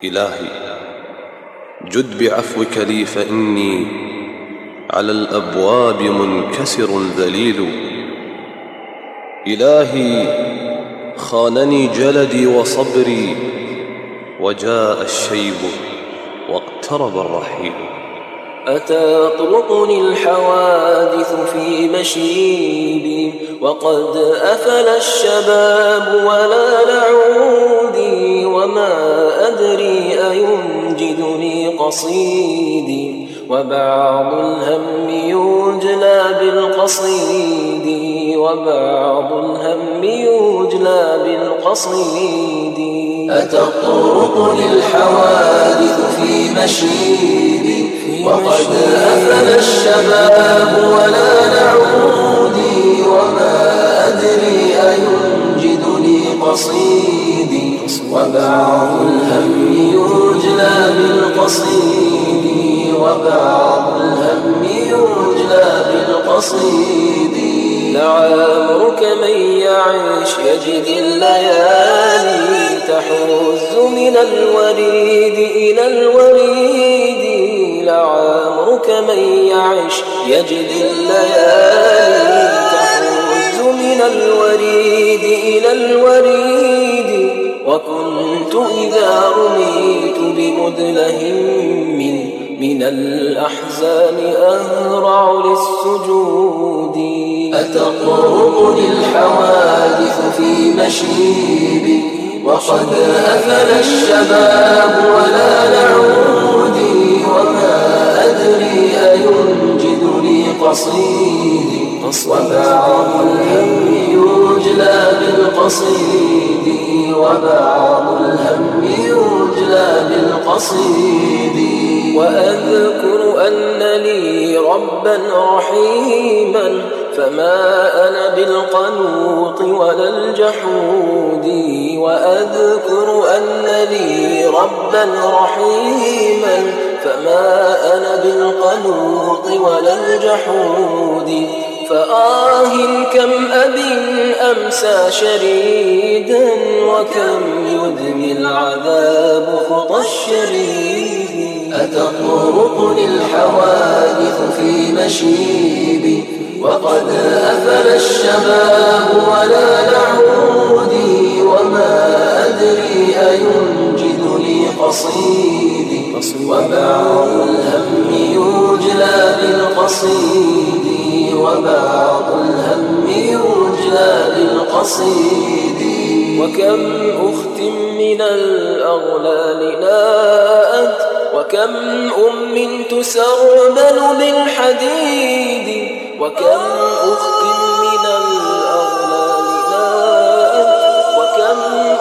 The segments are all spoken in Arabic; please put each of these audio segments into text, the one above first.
إلهي جد بعفوك لي فإني على الأبواب منكسر ذليل. إلهي خانني جلدي وصبري وجاء الشيب واقترب الرحيل. أتطرقني الحوادث في مشيبي وقد أفل الشباب ولا لعودي وما أدري أينجدني قصيدي وبعض الهم يجلى بالقصيد وبعض الهم يجلى بالقصيد. أتطرقني الحوادث في مشيبي وقد أفل الشباب ولا نعودي وما أدري أينجدني قصيدي وبعض الهم يجلى بالقصيد وبعض الهم يجلى بالقصيد. لعمرك من يعيش يجد الليالي تحوز من الوريد إلى الوريد. لعمرك من يعيش يجد الليالي تحوز من الوريد إلى الوريد. وكنت إذا رميت بمدلهم من الأحزان أهرع للسجود. أتطرقني الحوادث في مشيبي وقد أفل الشباب ولا نعودي وما أدري أينجدني قصيدي وبعض الهم يجلى بالقصيد وبعض الهم يجلى بالقصيد. وأذكر أن لي ربا رحيما فما أنا بالقنوط ولا الجحود. وأذكر أن لي ربا رحيما فما أنا بالقنوط ولا الجحود. فآه كم أب أمسى شريدا وكم يدمي العذاب خطى الشريد. أتطرقني الحوادث في مشيبي وقد أفل الشباب ولا نعودي وما أدري أينجدني قصيدي وبعض الهم يجلى بالقصيد وبعض الهم يجلى بالقصيد. وكم أخت من الأغلال ناءت وكم تسربل بالحديد. وكم أخت من الأغلال ناءت وكم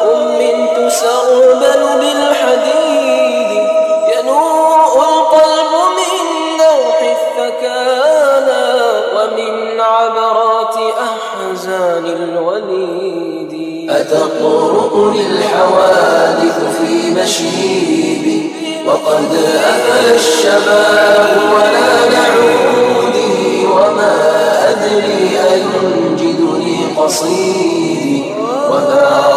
تسربل بالحديد. ينوء القلب من نوح الثكالى ومن عبرات أحزان الوليد. أتطرقني الحوادث في مشيبي وقد أفل الشباب ولا نعودي وما أدري أينجدني قصيدي وبعض